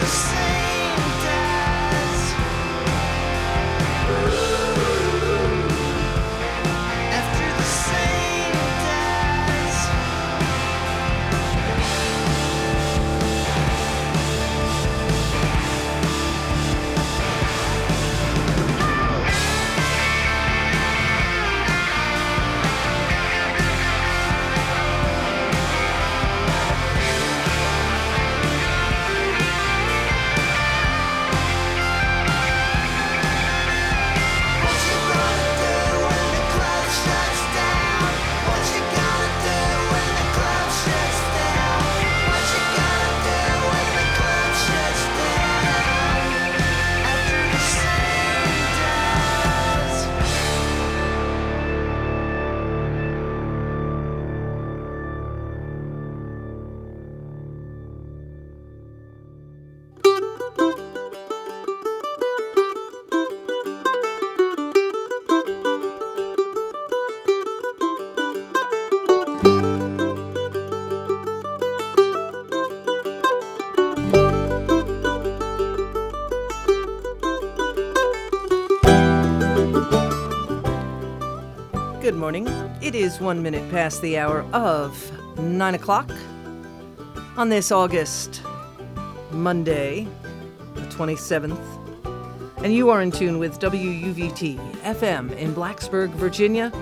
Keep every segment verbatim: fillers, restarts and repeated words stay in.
Good morning. It is one minute past the hour of nine o'clock on this August Monday, the twenty-seventh. And you are in tune with W U V T F M in Blacksburg, Virginia.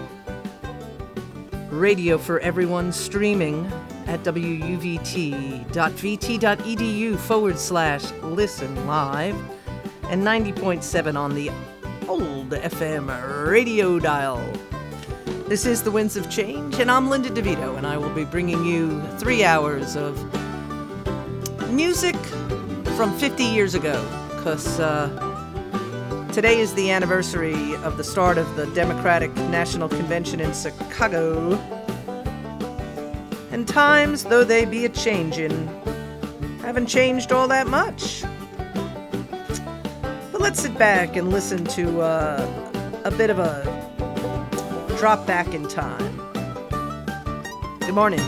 Radio for everyone, streaming at W U V T dot V T dot E D U forward slash listen live, and ninety point seven on the old F M radio dial. This is The Winds of Change, and I'm Linda DeVito, and I will be bringing you three hours of music from fifty years ago, because uh, today is the anniversary of the start of the Democratic National Convention in Chicago. And times, though they be a-changin', haven't changed all that much. But let's sit back and listen to uh, a bit of a drop back in time. Good morning.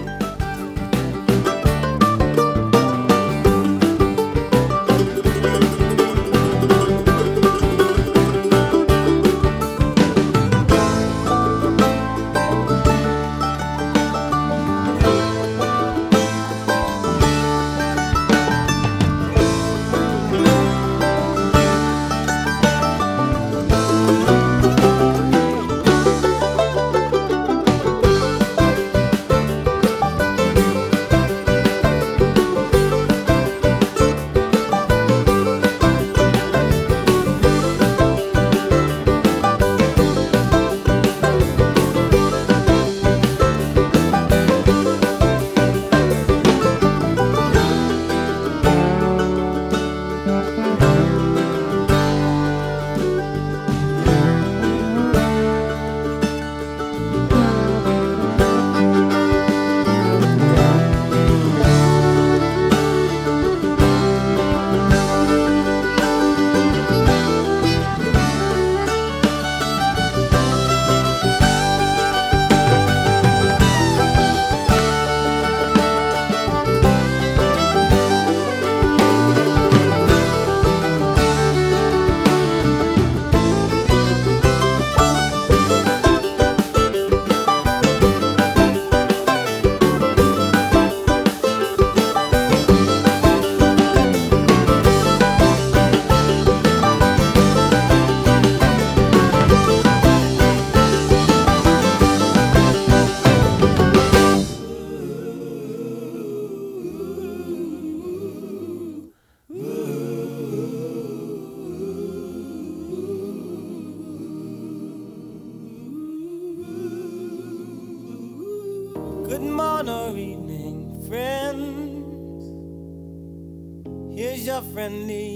Friendly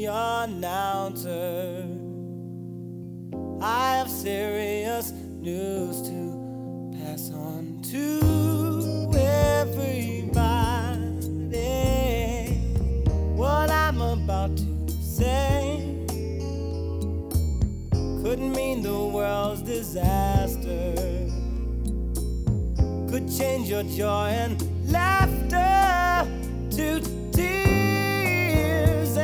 announcer, I have serious news to pass on to everybody. What I'm about to say could mean the world's disaster, could change your joy and laughter to tears.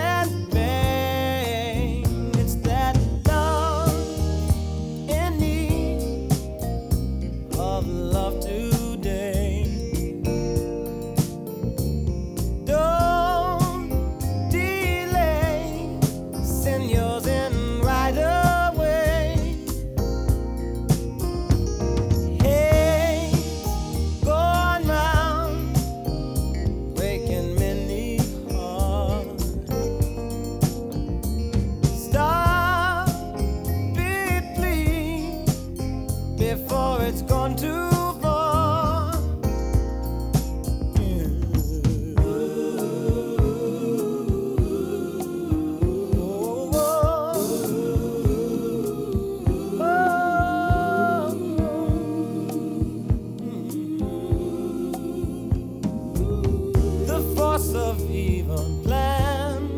even plans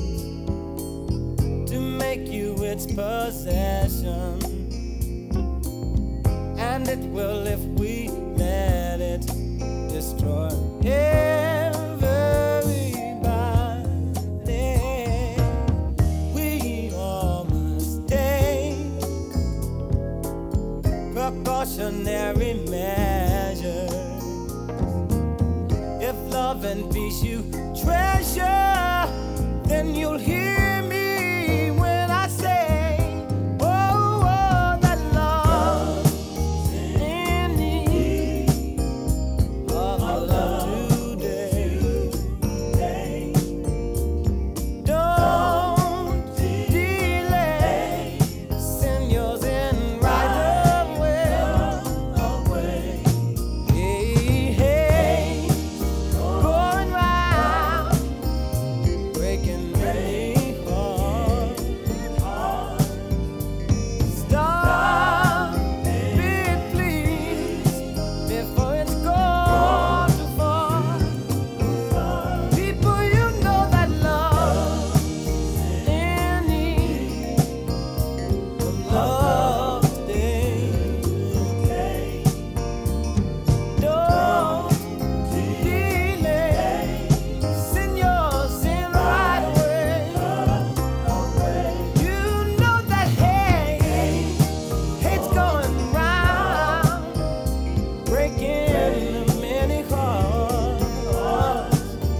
to make you its possession, and it will if we let it destroy everybody. We all must take precautionary measures. If love and peace you treasure, then you'll hear me when I say, oh, oh, that love in need of our love today. Don't delay, send yours in right away. Hey, hey, going round, breaking many hearts. Stop it, please, before it's gone too far. People, you know that love in need of love today. Don't delay, send yours in right away. You know that hate, hate's going round, breaking many hearts.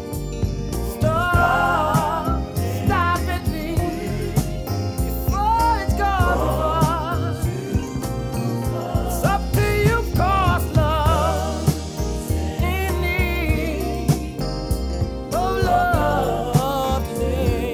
Stop, stop it, please, before it's gone too far. It's up to you, 'cause love in need of love today.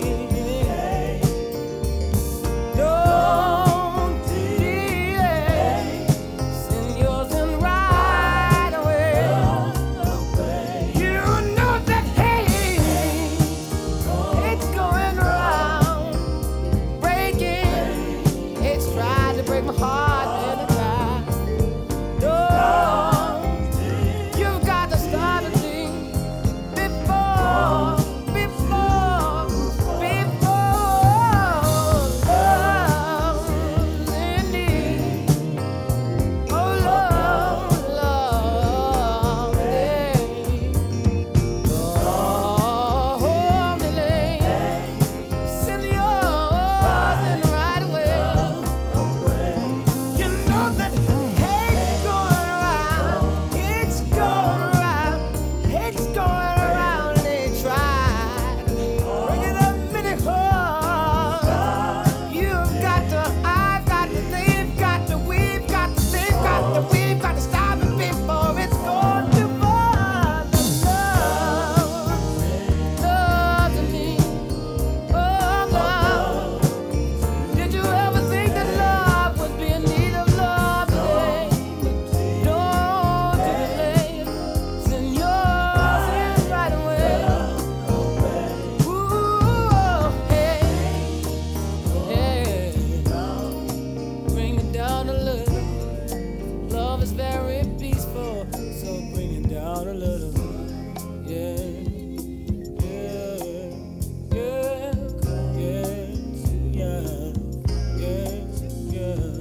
Don't delay, send yours in right away. You know that hate, it's going round, breaking. It's tried to break my heart and it tried. Don't, you've got to start a thing before, before, before love's in need. Oh, love, love, yeah. Don't delay, send yours in right away. You know that hate's going around, it's going around, hate's going around, and they try to bring it up many hearts. You've got to, I've got to, they've got to, we've got to, they've got to, we've got to stop it before it's gone too far. The love, love to me, oh love. Did you ever think that love would be in need of love today? Don't delay, send yours in right away. Ooh, hey, hey, bring it down a little. Love is very peaceful, so bring it down a little. Yeah, yeah, yeah, yeah, yeah, yeah, yeah.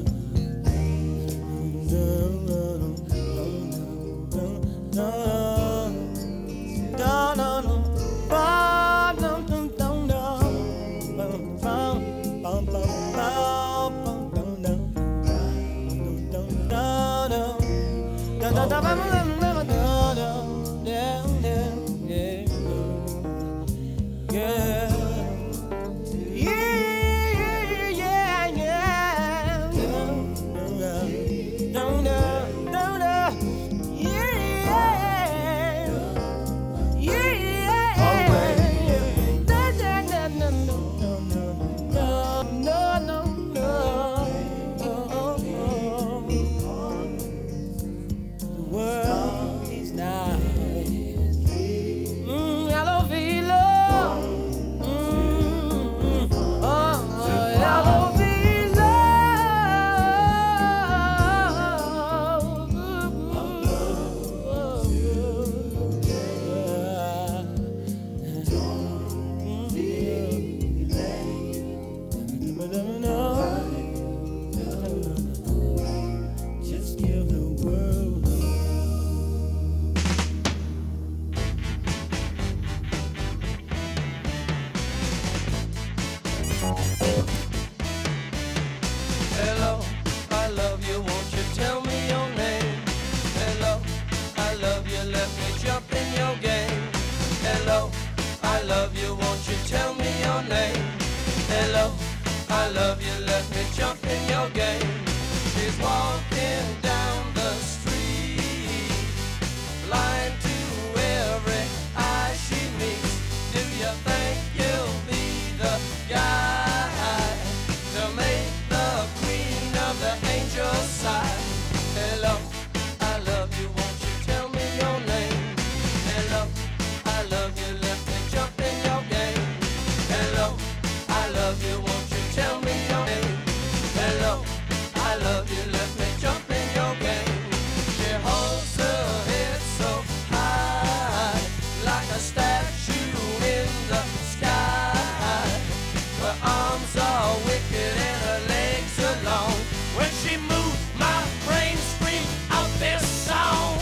name. Hello, I love you, let me jump in your game. She's walking down the street, blind to every eye she meets. Do you think you'll be the guy to make the queen of the angels sigh? Hello, I love you, won't you tell me your name? Hello, I love you, let me jump in your game. Hello, I love you, won't you tell me your name? Hello, I love you, let me jump in your game. She holds her head so high, like a statue in the sky. Her arms are wicked and her legs are long. When she moves, my brain screams out this song.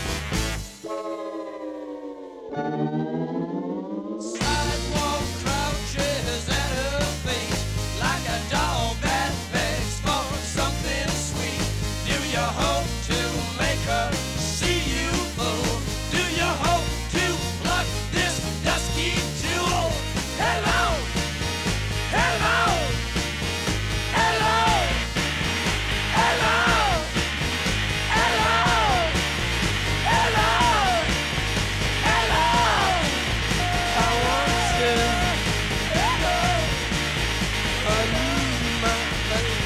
Sidewalk crouches at her feet, like a dog that begs for something sweet. Do you hope to make her see you, fool? Do you hope to pluck this dusky jewel? Hello, hello, hello, hello, hello, hello, hello. I want to hello, I need my baby.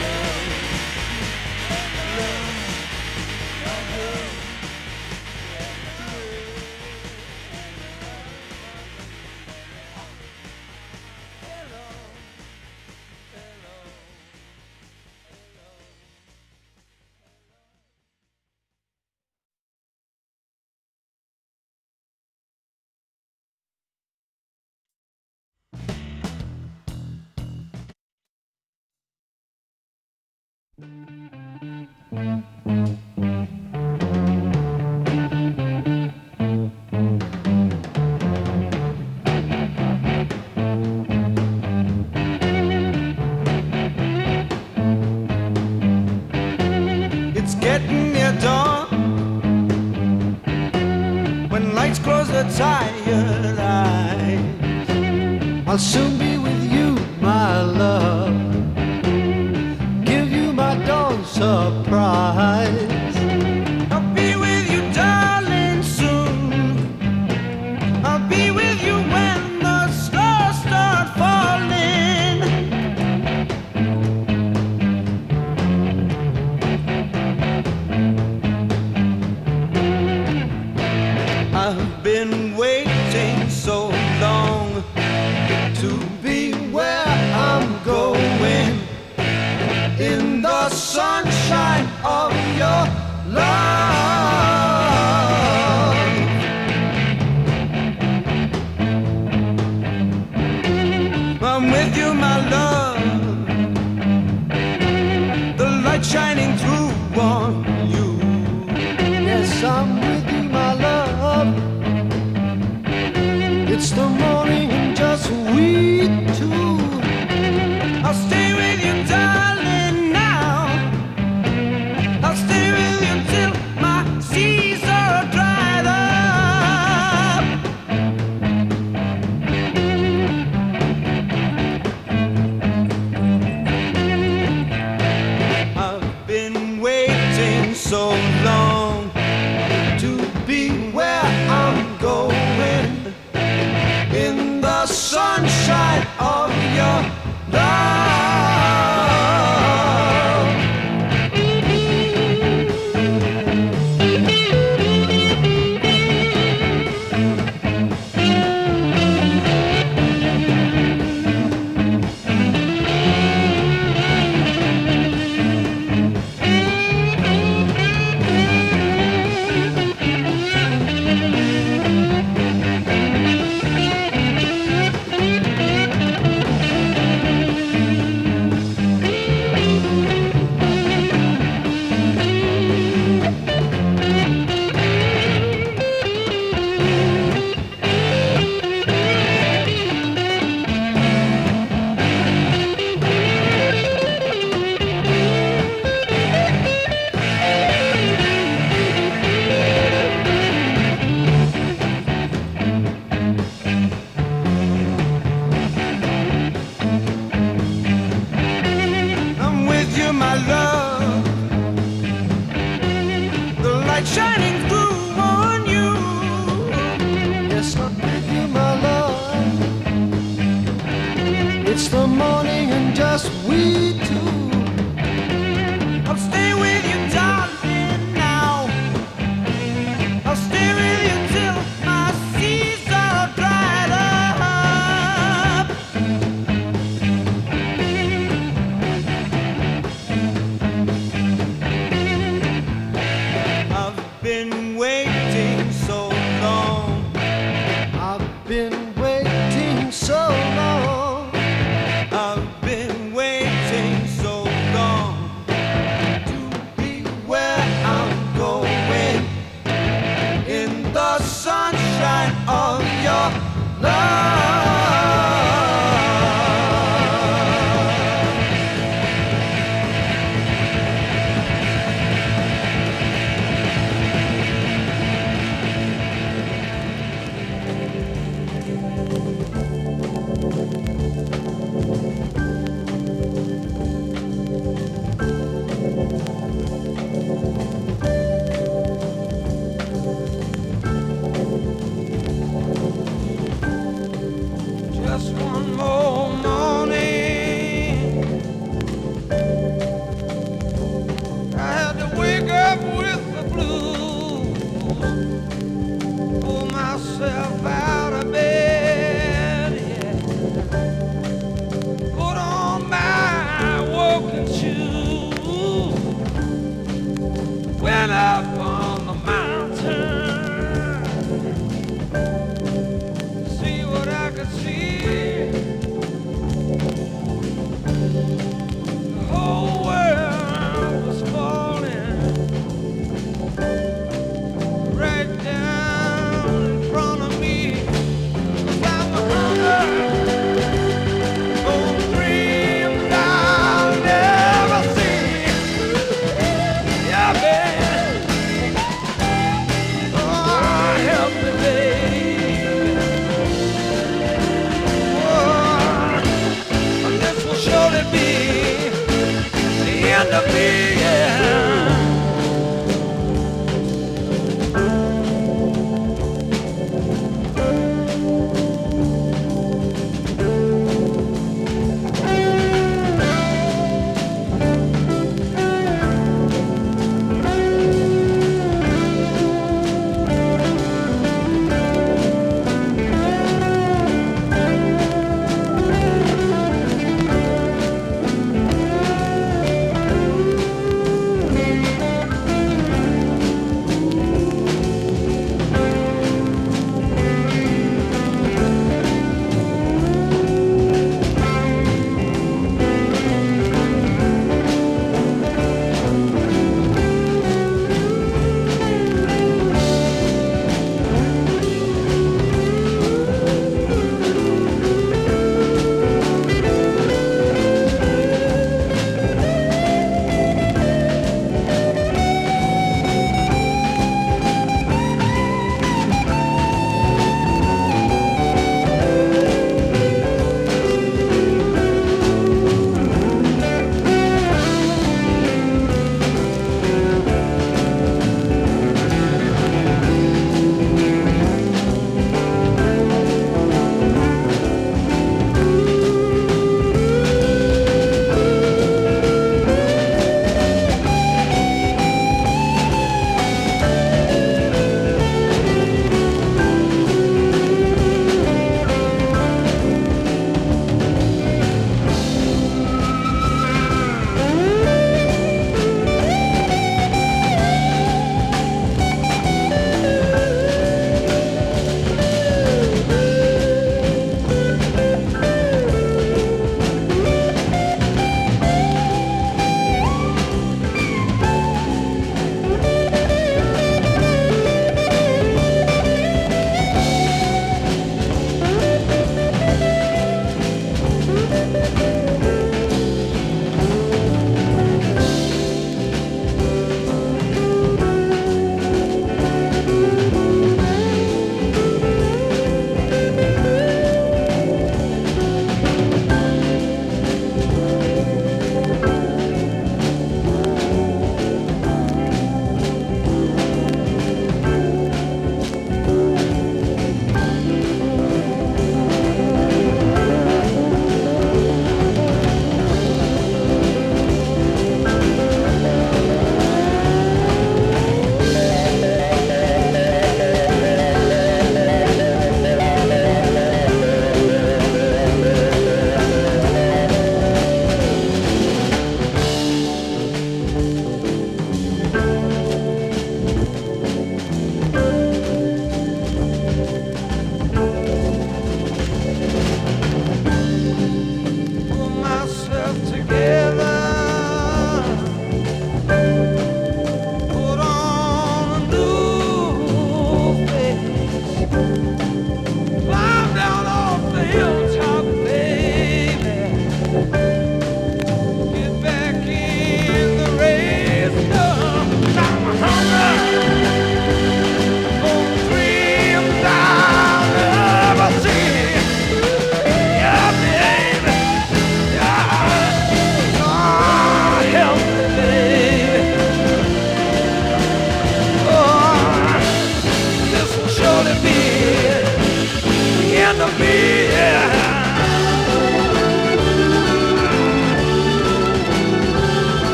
It's getting near dawn, when lights close the tired eyes. I'll soon be with you, my love, give you my dawn surprise. I'll be with you, darling, soon. I'll be with you when the stars start falling. I've been waiting so long to be where I'm going, in the sunshine of your love. I'm with you, my love, the light shining through on you. Yes, I'm with you, my love. It's the morning and just we two. I'll stay with you, darling, now. I'll stay with you till my seas are dried up. I've been waiting so long to be where I'm going, in the sunshine reach the morning and just we two. I'll stay with you, darling, now. I'll stay with you till my seas are dried up. I've been waiting so long. I've been waiting so long. I've been waiting so long to be where I'm going in the sunshine of your love. Just one more morning, I had to wake up with the blues, pull myself out of bed, yeah. Put on my walking shoes, went up on the mountain, see what I could see. The whole world was falling right down in front of me. I'm a hunter, gonna dream I'll never see. Yeah, man. Oh, help me, baby. Oh, this will surely be the end of me, yeah.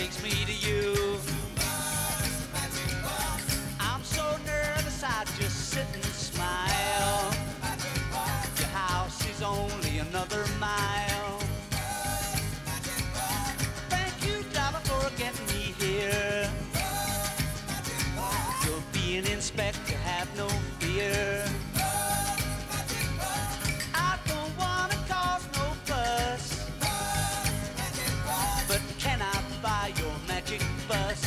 takes me to you. I'm so nervous I just sit and smile. Your house is only another mile. Thank you, driver, for getting me here. You'll be an inspector, have no fear. I don't wanna cause no fuss, but can I buy your magic bus?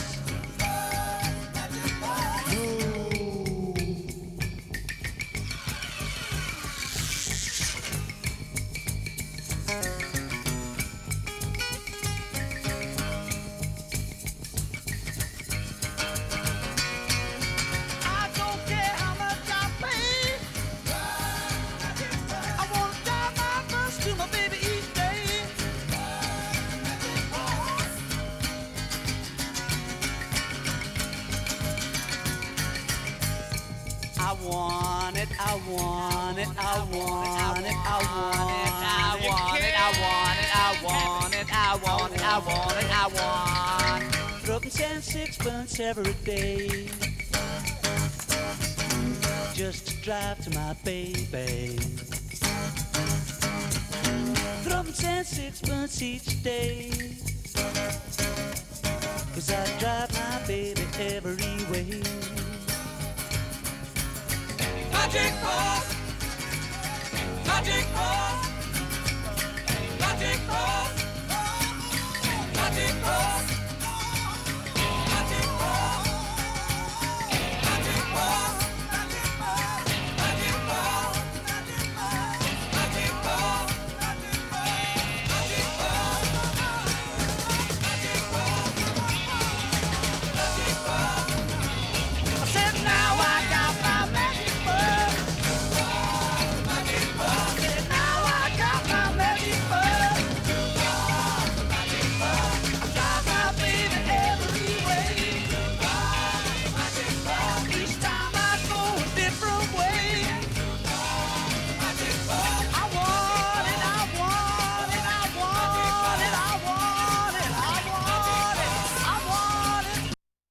I want it, I want it, I want it, I want it, I want it, I want it, I want it, I want it, I want it, I want it. Threepence and sixpence every day, just to drive to my baby. Threepence and sixpence each day, 'cause I drive my baby every way. Magic bus, magic bus, magic bus, magic bus, magic bus, magic bus, magic bus, magic bus, magic bus, magic bus, magic bus, magic bus. I said now I got my magic bus. Now I got my magic bus. I drive my baby every way. Each time I go a different way. I want it, I want it, I want it, I want it, I want it, I want it.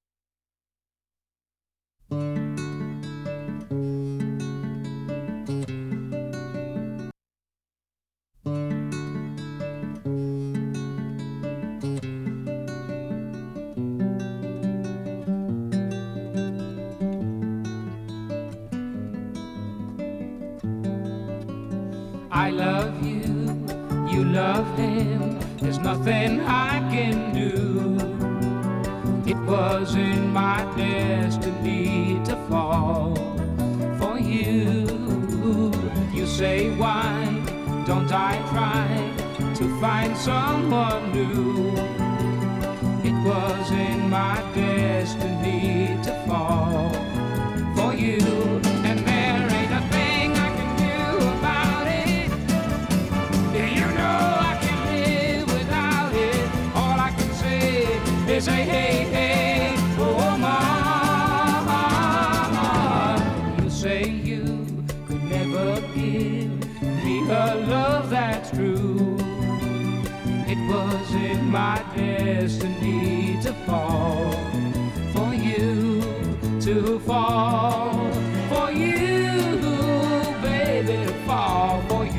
I love you, you love him, there's nothing I can do. It was in my destiny to fall for you. You say, why don't I try to find someone new? It was in my destiny to fall for you. And there ain't a thing I can do about it. You know I can't live without it. All I can say is say, hey, hey, oh, mama. You say you could never give me a love that's true. It was in my destiny to fall for you, to fall for you, baby, to fall for you.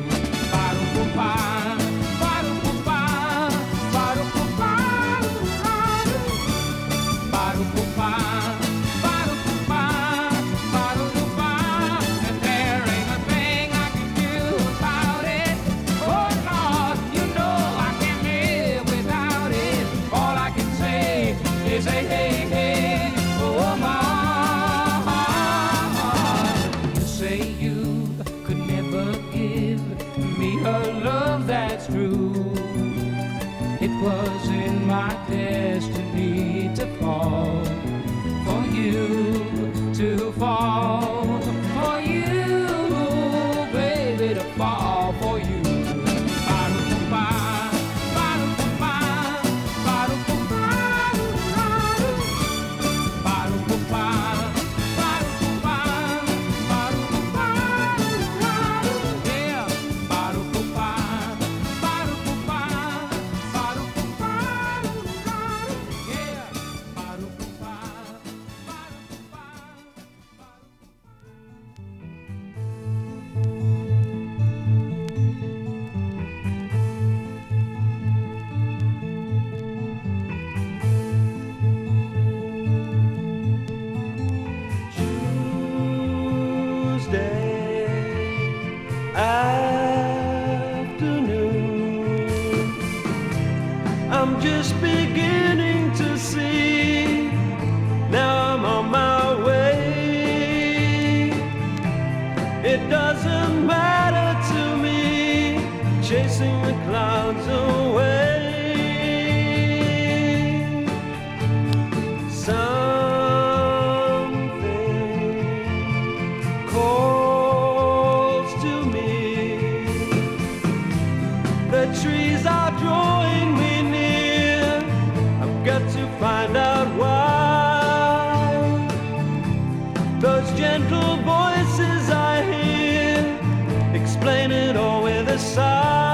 And there ain't a thing I can do about it. Oh Lord, you know I can't live without it. All I can say is hey, hey, hey, oh mama. You say you could never give me a love that's true. It was in my destiny to fall for you, to fall for you, baby, to fall for you. Yeah. just beginning to see. Now I'm on my way. It doesn't matter to me, chasing the clouds away. Something calls to me. The trees are drawing me near. I've got to find out why. Those gentle voices I hear explain it all with a sigh.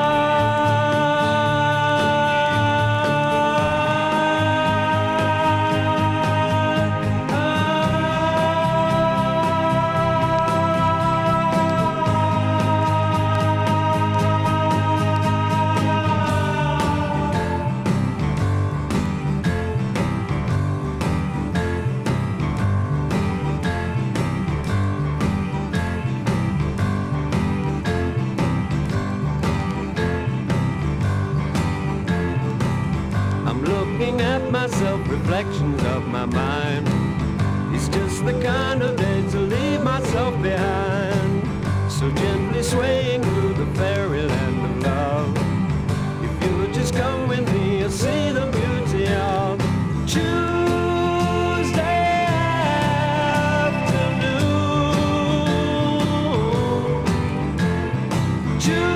Myself, reflections of my mind. It's just the kind of day to leave myself behind. So gently swaying through the fairyland of love. If you would just come with me, you'll see the beauty of Tuesday afternoon. Tuesday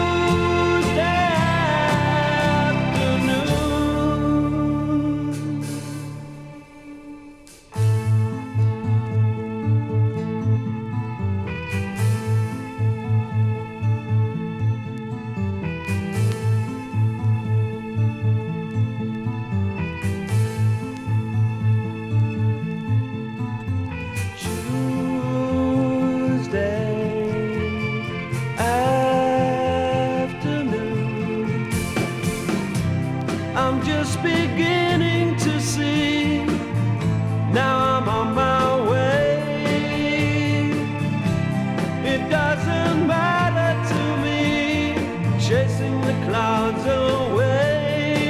I'm just beginning to see. Now I'm on my way. It doesn't matter to me, chasing the clouds away.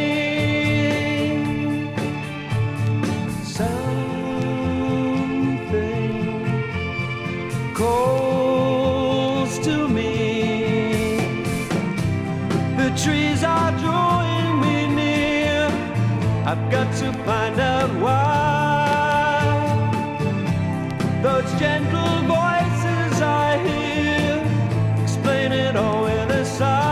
Something calls to me. The trees are drawing me near. I've got to find out why. Those gentle voices I hear explain it all with a sigh.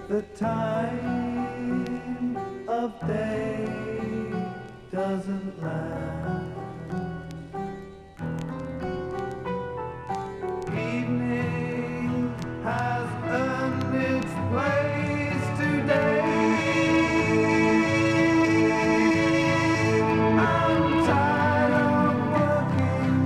the time of day doesn't last. Evening has earned its place today. I'm tired of working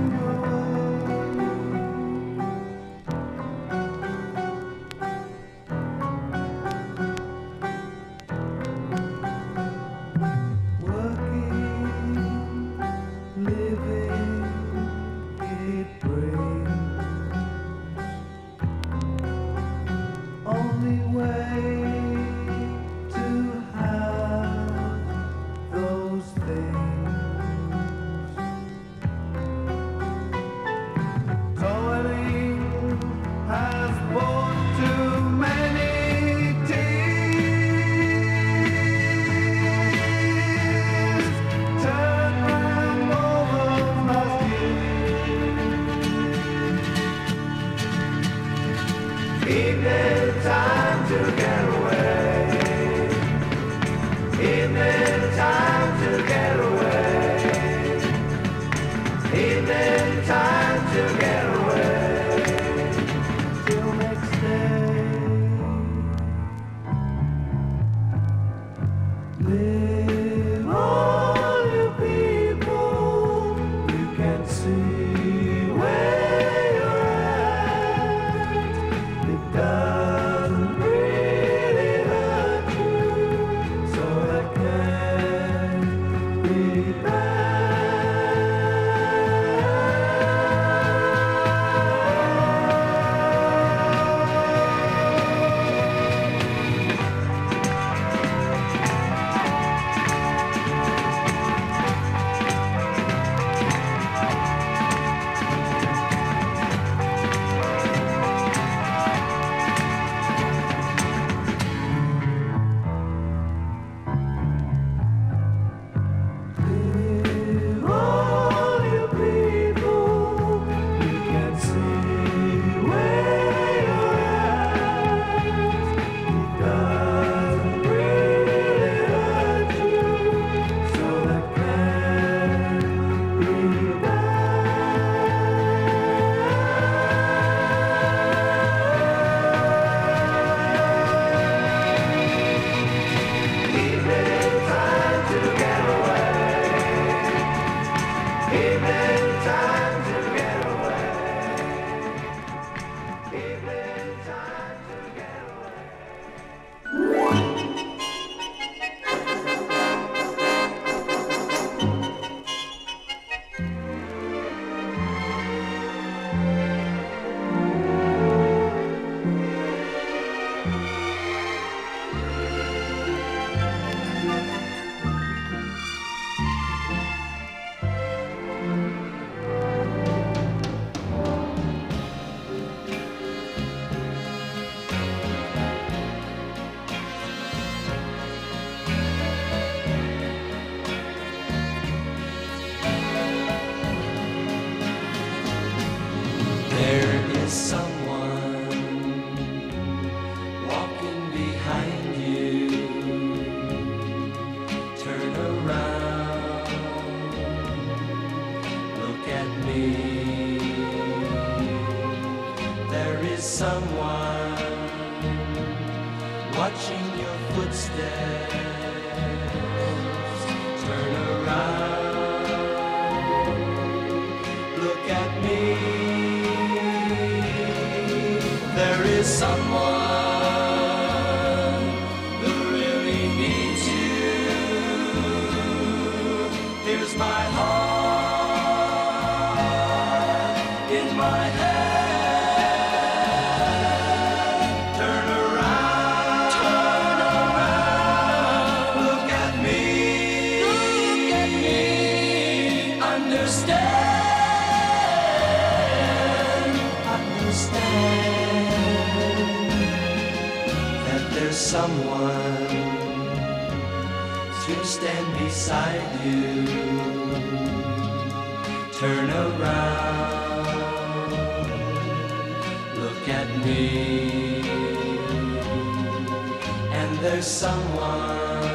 there's someone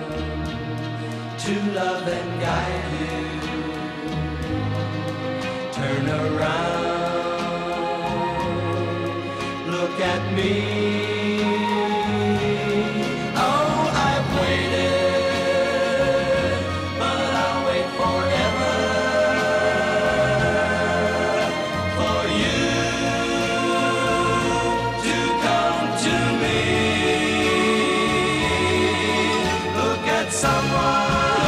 to love and guide you. Turn around, look at me. Oh, I've waited, but I'll wait forever for you to come to me. Look at someone.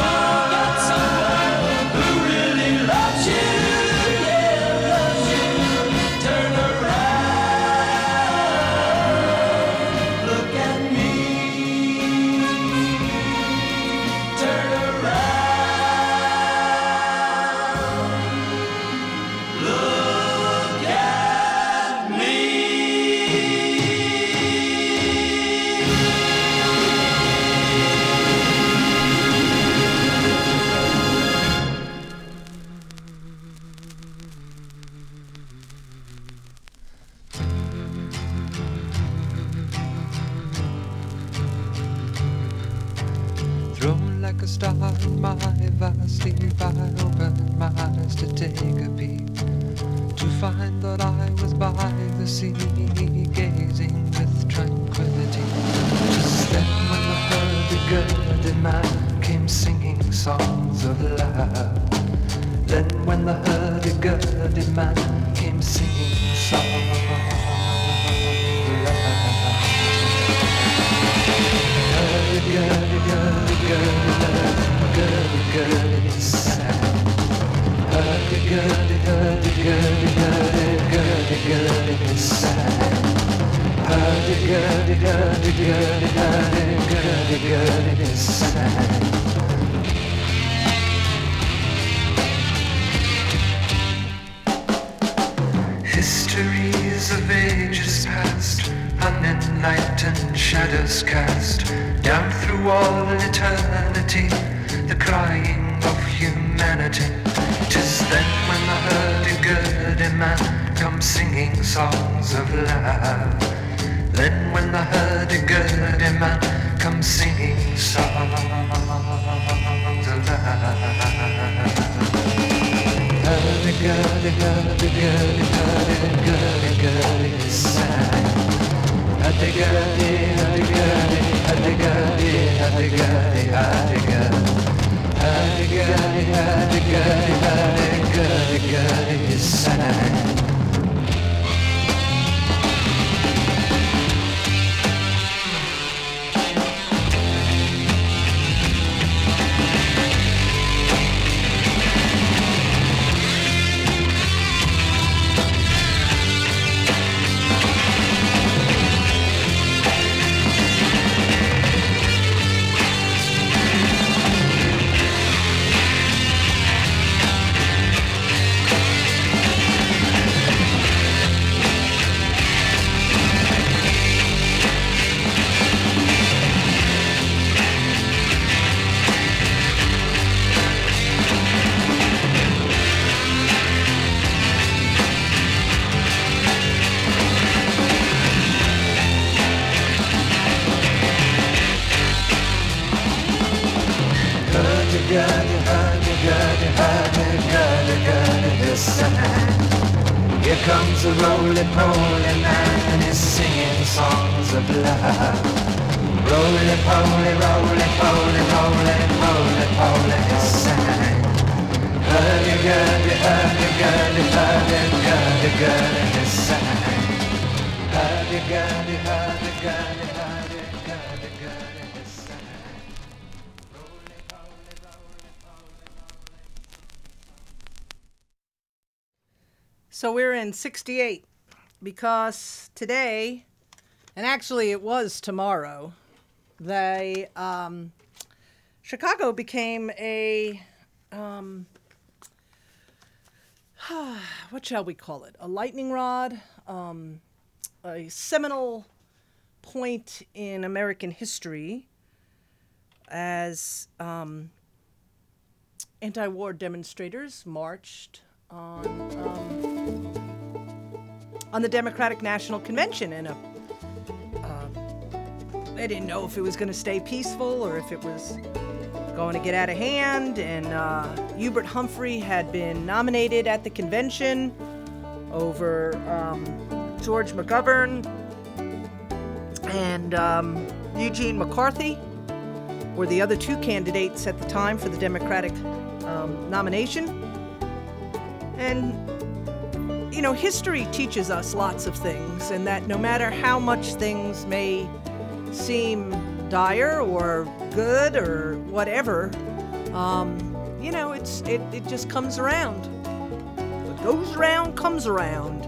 Like a star in my vast sleep, I opened my eyes to take a peek, to find that I was by the sea, gazing with tranquility. Just then when the hurdy-gurdy man came singing songs of love, then when the hurdy-gurdy man came singing songs of love. Hurdy-gurdy-gurdy-gurdy-gurdy sad. Hurdy-gurdy-gurdy-gurdy-gurdy-gurdy sad. Hurdy-gurdy-gurdy-gurdy-gurdy-gurdy sad. Histories of ages past, unenlightened shadows cast down through all eternity, the crying of humanity. 'Tis then when the hurdy-gurdy man comes singing songs of love. Then when the hurdy-gurdy man comes singing songs of love. Hurdy-gurdy-gurdy-gurdy-gurdy-gurdy sad. Hurdy-gurdy, hurdy-gurdy, hurdy-gurdy, hurdy-gurdy, hurdy-gurdy. Hurdy-gurdy, hurdy-gurdy, hurdy-gurdy, sad. Here comes a roly-poly man and he's singing songs of love. Roly-poly, roly-poly, roly-poly, poly, he's singing. Hurdy-gurdy, hurdy-gurdy, hurdy-gurdy-gurdy, he's singing. Hurdy-gurdy, hurdy-gurdy, hurdy-gurdy-gurdy, he's singing. So we're in sixty-eight because today, and actually it was tomorrow, they, um, Chicago became a, um, what shall we call it? A lightning rod, um, a seminal point in American history as um, anti-war demonstrators marched on um, on the Democratic National Convention in a uh, they didn't know if it was going to stay peaceful or if it was going to get out of hand. And uh, Hubert Humphrey had been nominated at the convention over um, George McGovern and um, Eugene McCarthy were the other two candidates at the time for the Democratic um, nomination. And, you know, history teaches us lots of things, and that no matter how much things may seem dire or good or whatever, um, you know, it's it, it just comes around. What goes around comes around.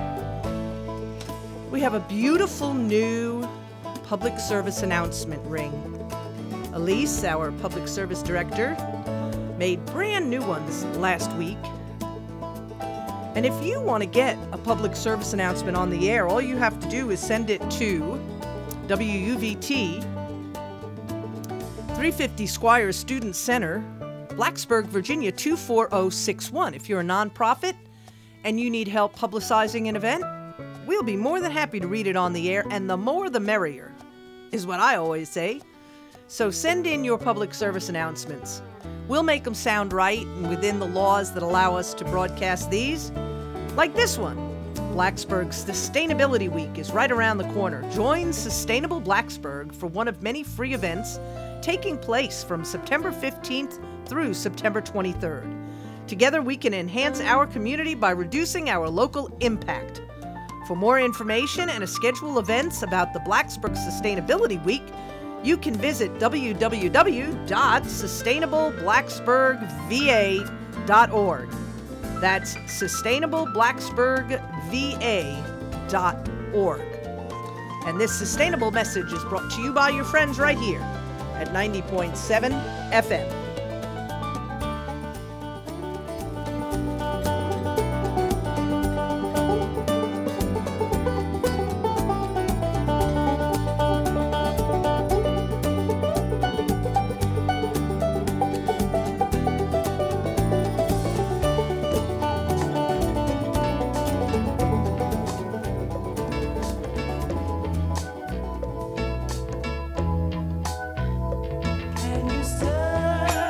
We have a beautiful new public service announcement ring. Elise, our public service director, made brand new ones last week. And if you want to get a public service announcement on the air, all you have to do is send it to W U V T, three fifty Squires Student Center, Blacksburg, Virginia two four zero six one. If you're a nonprofit and you need help publicizing an event, we'll be more than happy to read it on the air, and the more the merrier, is what I always say. So send in your public service announcements. We'll make them sound right and within the laws that allow us to broadcast these. Like this one. Blacksburg's Sustainability Week is right around the corner. Join Sustainable Blacksburg for one of many free events taking place from September fifteenth through September twenty-third. Together we can enhance our community by reducing our local impact. For more information and a schedule of events about the Blacksburg Sustainability Week, you can visit w w w dot sustainable blacksburg v a dot org. That's sustainable blacksburg v a dot org. And this sustainable message is brought to you by your friends right here at ninety point seven F M. Can you serve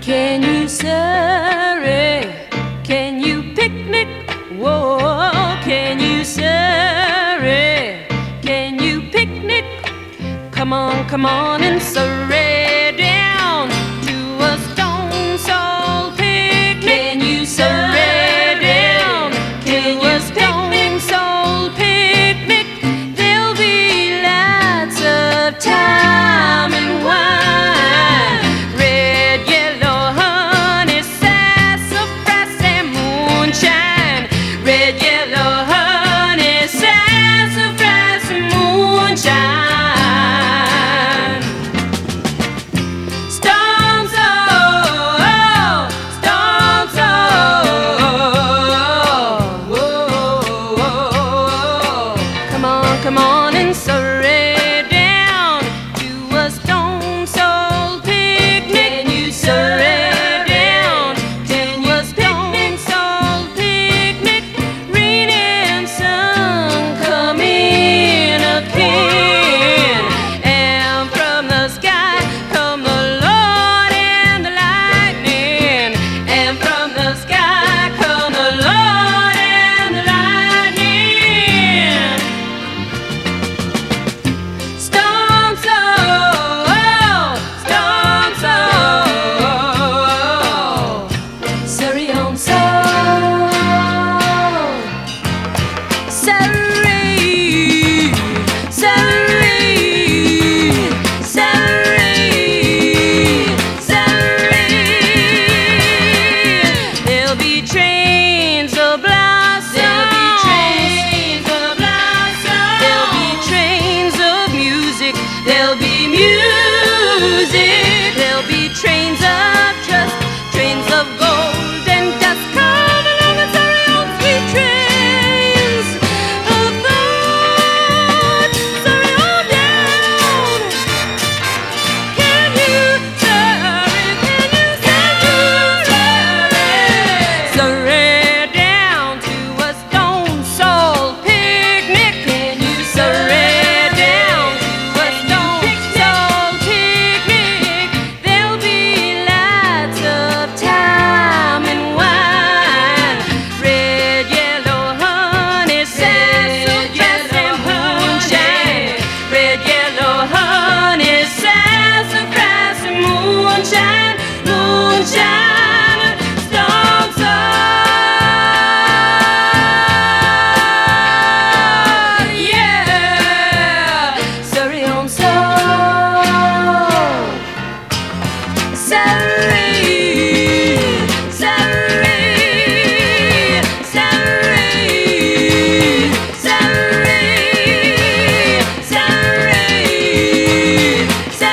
Can you surrey? Can you picnic? Whoa, can you surrey? Can you picnic? Come on, come on and surrey down to a stone soul picnic. Can you surrey down to a stone soul picnic? There'll be lots of time and wine, red, yellow, honey, sassafras and moonshine. Red, yellow, honey, sassafras and moonshine. Come on and surrey down to a stone soul picnic. Can you surrey down to a stone soul picnic? Rain and sun come in again, and from the sky come the Lord and the lightning, and from the sky come the Lord and the lightning. Stone soul, stone soul, Surrey on soul, Surrey, Surrey, Surrey, Surrey. There'll be trains of blossom. There'll be trains of blossom. There'll be trains of music. There'll be music. There'll be trains of trust, trains of gold and dust. Come along and Surrey on sweet trains of thought. Surrey on down. Can you surrey? Can you surrey? Surrey down to a stone soul picnic. Can you surrey down to a stone soul picnic? There'll be lots of time and wine, red, yellow, honey, sassafras and moonshine. Red, yellow, honey, sassafras and moonshine, moonshine, stone soul, yeah, Surrey on soul, Surrey, Surrey, Surrey, Surrey, Surrey,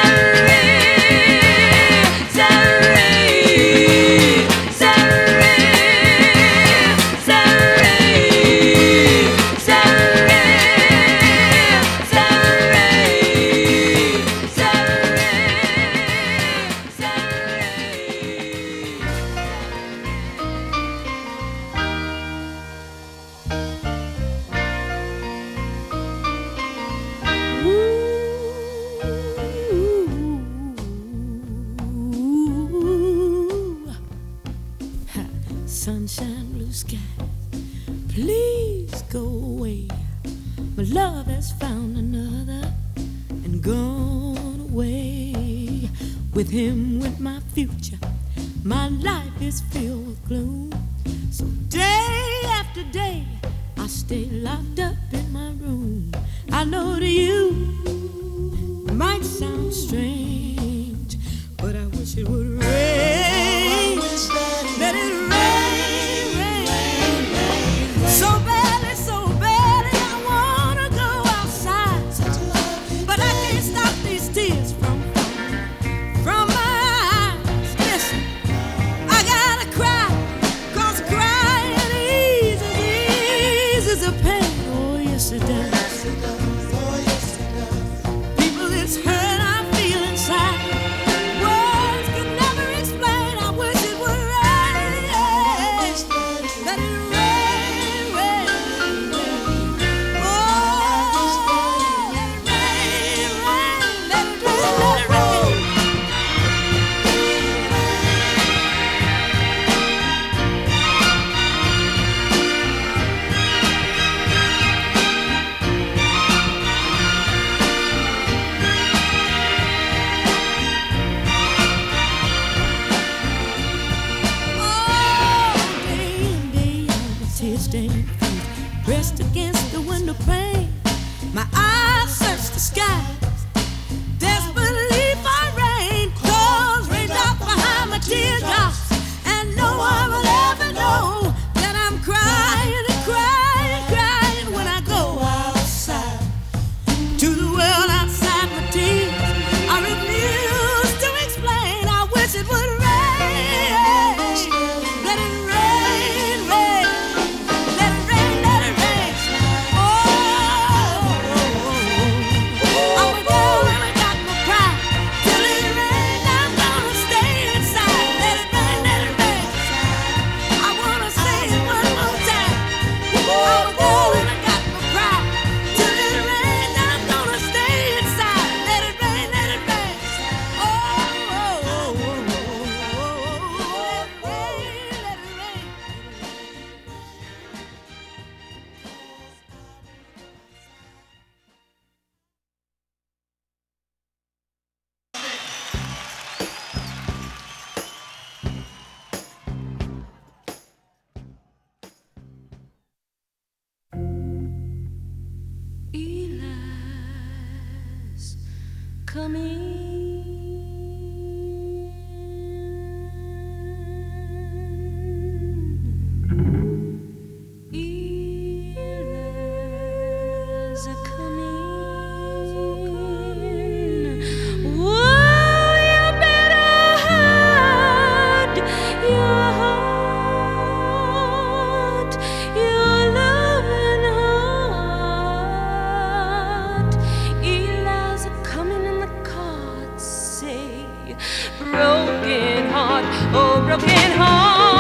Sunshine, blue sky, please go away. My love has found another and gone away. With him went my future. My life is filled with gloom. So day after day, I stay locked up in my room. I know to you it might sound strange, but I wish it would rain. Let it rain, rain, rain. So badly, so badly, I wanna go outside, but I can't stop these tears from falling from my eyes. Listen, I gotta cry, 'cause crying eases, eases the pain. Oh yes it does. People, it's hurt I feel inside. Words could never explain. Broken heart, oh broken heart.